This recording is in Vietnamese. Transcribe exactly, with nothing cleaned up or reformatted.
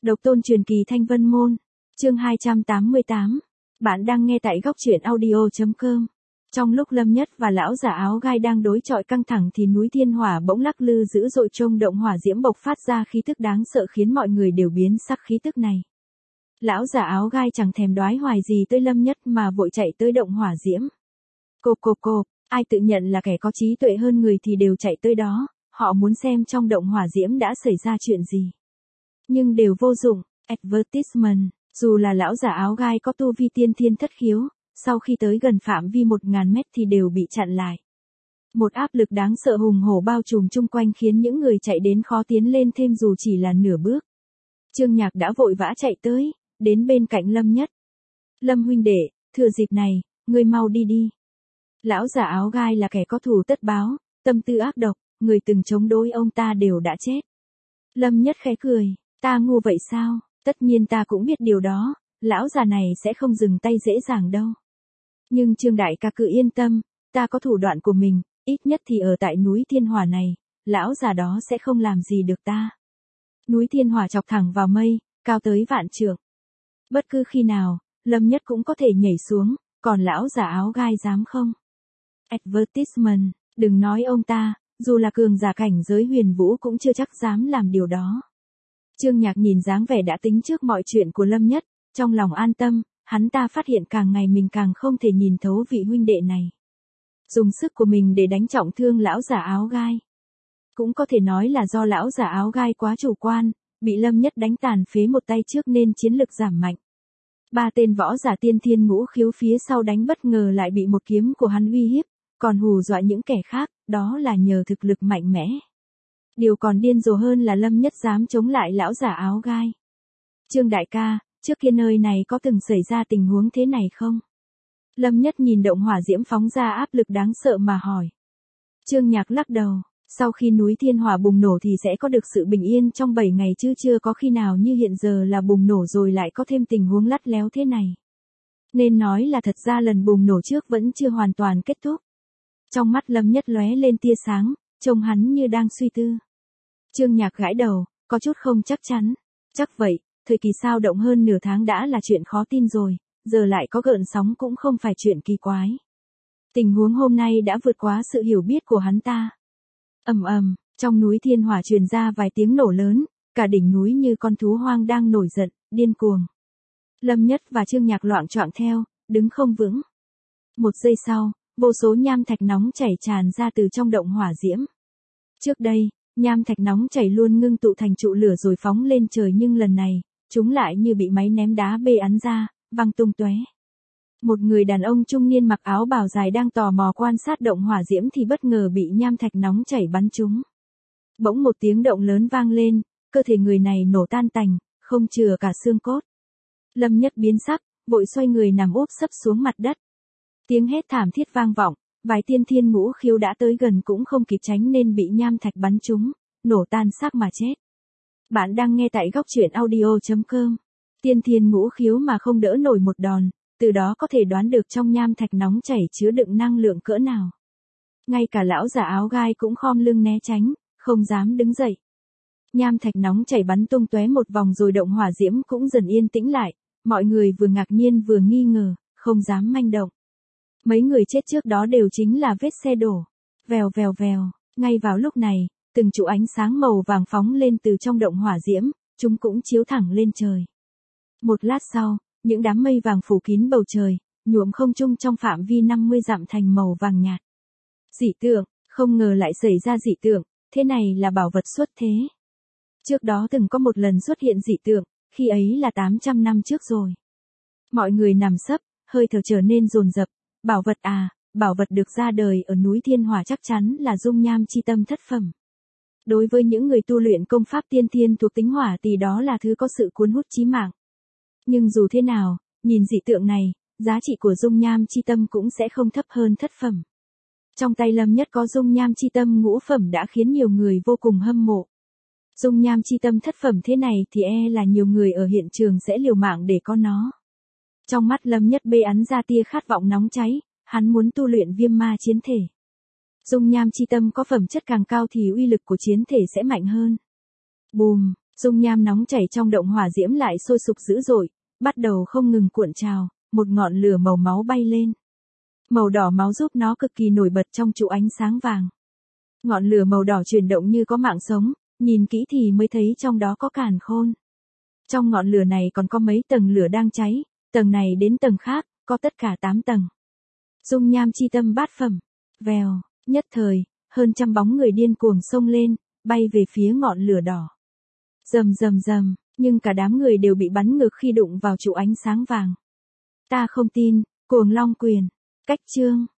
Độc tôn truyền kỳ Thanh Vân Môn, chương hai trăm tám mươi tám. Bạn đang nghe tại góc truyện audio chấm com. Trong lúc Lâm Nhất và lão giả áo gai đang đối chọi căng thẳng thì núi thiên hỏa bỗng lắc lư dữ dội, trong động hỏa diễm bộc phát ra khí tức đáng sợ khiến mọi người đều biến sắc khí tức này. Lão giả áo gai chẳng thèm đoái hoài gì tới Lâm Nhất mà vội chạy tới động hỏa diễm. Cộp cộp cộp, ai tự nhận là kẻ có trí tuệ hơn người thì đều chạy tới đó, họ muốn xem trong động hỏa diễm đã xảy ra chuyện gì. Nhưng đều vô dụng, advertisement, dù là lão giả áo gai có tu vi tiên thiên thất khiếu, sau khi tới gần phạm vi một ngàn mét thì đều bị chặn lại. Một áp lực đáng sợ hùng hổ bao trùm chung quanh khiến những người chạy đến khó tiến lên thêm dù chỉ là nửa bước. Trương Nhạc đã vội vã chạy tới, đến bên cạnh Lâm Nhất. Lâm huynh đệ, thừa dịp này, ngươi mau đi đi. Lão giả áo gai là kẻ có thù tất báo, tâm tư ác độc, người từng chống đối ông ta đều đã chết. Lâm Nhất khẽ cười, ta ngu vậy sao, tất nhiên ta cũng biết điều đó, lão già này sẽ không dừng tay dễ dàng đâu. Nhưng Trương đại ca cứ yên tâm, ta có thủ đoạn của mình, ít nhất thì ở tại núi thiên hỏa này, lão già đó sẽ không làm gì được ta. Núi thiên hỏa chọc thẳng vào mây, cao tới vạn trượng. Bất cứ khi nào, Lâm Nhất cũng có thể nhảy xuống, còn lão giả áo gai dám không? Advertisement, đừng nói ông ta, dù là cường giả cảnh giới huyền vũ cũng chưa chắc dám làm điều đó. Trương Nhạc nhìn dáng vẻ đã tính trước mọi chuyện của Lâm Nhất, trong lòng an tâm, hắn ta phát hiện càng ngày mình càng không thể nhìn thấu vị huynh đệ này. Dùng sức của mình để đánh trọng thương lão giả áo gai. Cũng có thể nói là do lão giả áo gai quá chủ quan, bị Lâm Nhất đánh tàn phế một tay trước nên chiến lực giảm mạnh. Ba tên võ giả tiên thiên ngũ khiếu phía sau đánh bất ngờ lại bị một kiếm của hắn uy hiếp, còn hù dọa những kẻ khác, đó là nhờ thực lực mạnh mẽ. Điều còn điên rồ hơn là Lâm Nhất dám chống lại lão giả áo gai. Trương đại ca, trước kia nơi này có từng xảy ra tình huống thế này không? Lâm Nhất nhìn động hỏa diễm phóng ra áp lực đáng sợ mà hỏi. Trương Nhạc lắc đầu, sau khi núi thiên hỏa bùng nổ thì sẽ có được sự bình yên trong bảy ngày chứ chưa có khi nào như hiện giờ là bùng nổ rồi lại có thêm tình huống lắt léo thế này. Nên nói là thật ra lần bùng nổ trước vẫn chưa hoàn toàn kết thúc. Trong mắt Lâm Nhất lóe lên tia sáng, trông hắn như đang suy tư. Trương Nhạc gãi đầu, có chút không chắc chắn. Chắc vậy, thời kỳ sao động hơn nửa tháng đã là chuyện khó tin rồi, giờ lại có gợn sóng cũng không phải chuyện kỳ quái. Tình huống hôm nay đã vượt quá sự hiểu biết của hắn ta. Ầm ầm, trong núi thiên hỏa truyền ra vài tiếng nổ lớn, cả đỉnh núi như con thú hoang đang nổi giận, điên cuồng. Lâm Nhất và Trương Nhạc loạng choạng theo, đứng không vững. Một giây sau, vô số nham thạch nóng chảy tràn ra từ trong động hỏa diễm. Trước đây, nham thạch nóng chảy luôn ngưng tụ thành trụ lửa rồi phóng lên trời, nhưng lần này, chúng lại như bị máy ném đá bê ắn ra, văng tung tóe. Một người đàn ông trung niên mặc áo bào dài đang tò mò quan sát động hỏa diễm thì bất ngờ bị nham thạch nóng chảy bắn trúng. Bỗng một tiếng động lớn vang lên, cơ thể người này nổ tan tành, không chừa cả xương cốt. Lâm Nhất biến sắc, vội xoay người nằm úp sấp xuống mặt đất. Tiếng hét thảm thiết vang vọng, vài tiên thiên ngũ khiếu đã tới gần cũng không kịp tránh nên bị nham thạch bắn trúng, nổ tan xác mà chết. Bạn đang nghe tại góc truyện audio chấm com. Tiên thiên ngũ khiếu mà không đỡ nổi một đòn, từ đó có thể đoán được trong nham thạch nóng chảy chứa đựng năng lượng cỡ nào. Ngay cả lão giả áo gai cũng khom lưng né tránh, không dám đứng dậy. Nham thạch nóng chảy bắn tung tóe một vòng rồi động hỏa diễm cũng dần yên tĩnh lại, mọi người vừa ngạc nhiên vừa nghi ngờ, không dám manh động. Mấy người chết trước đó đều chính là vết xe đổ. Vèo vèo vèo, ngay vào lúc này, từng trụ ánh sáng màu vàng phóng lên từ trong động hỏa diễm, chúng cũng chiếu thẳng lên trời. Một lát sau, những đám mây vàng phủ kín bầu trời, nhuộm không trung trong phạm vi năm mươi dặm thành màu vàng nhạt. Dị tượng, không ngờ lại xảy ra dị tượng, thế này là bảo vật xuất thế. Trước đó từng có một lần xuất hiện dị tượng, khi ấy là tám trăm năm trước rồi. Mọi người nằm sấp, hơi thở trở nên dồn dập. Bảo vật à, bảo vật được ra đời ở núi thiên hỏa chắc chắn là dung nham chi tâm thất phẩm. Đối với những người tu luyện công pháp tiên thiên thuộc tính hỏa thì đó là thứ có sự cuốn hút chí mạng. Nhưng dù thế nào, nhìn dị tượng này, giá trị của dung nham chi tâm cũng sẽ không thấp hơn thất phẩm. Trong tay Lâm Nhất có dung nham chi tâm ngũ phẩm đã khiến nhiều người vô cùng hâm mộ. Dung nham chi tâm thất phẩm thế này thì e là nhiều người ở hiện trường sẽ liều mạng để có nó. Trong mắt Lâm Nhất bê ắn ra tia khát vọng nóng cháy, hắn muốn tu luyện viêm ma chiến thể. Dung nham chi tâm có phẩm chất càng cao thì uy lực của chiến thể sẽ mạnh hơn. Bùm, Dung nham nóng chảy trong động hỏa diễm lại sôi sục dữ dội, bắt đầu không ngừng cuộn trào, một ngọn lửa màu máu bay lên. Màu đỏ máu giúp nó cực kỳ nổi bật trong trụ ánh sáng vàng. Ngọn lửa màu đỏ chuyển động như có mạng sống, nhìn kỹ thì mới thấy trong đó có càn khôn. Trong ngọn lửa này còn có mấy tầng lửa đang cháy, tầng này đến tầng khác, có tất cả tám tầng. Dung nham chi tâm bát phẩm. Vèo, nhất thời, hơn trăm bóng người điên cuồng xông lên, bay về phía ngọn lửa đỏ. Rầm rầm rầm, nhưng cả đám người đều bị bắn ngược khi đụng vào trụ ánh sáng vàng. Ta không tin, Cuồng Long Quyền. Cách chương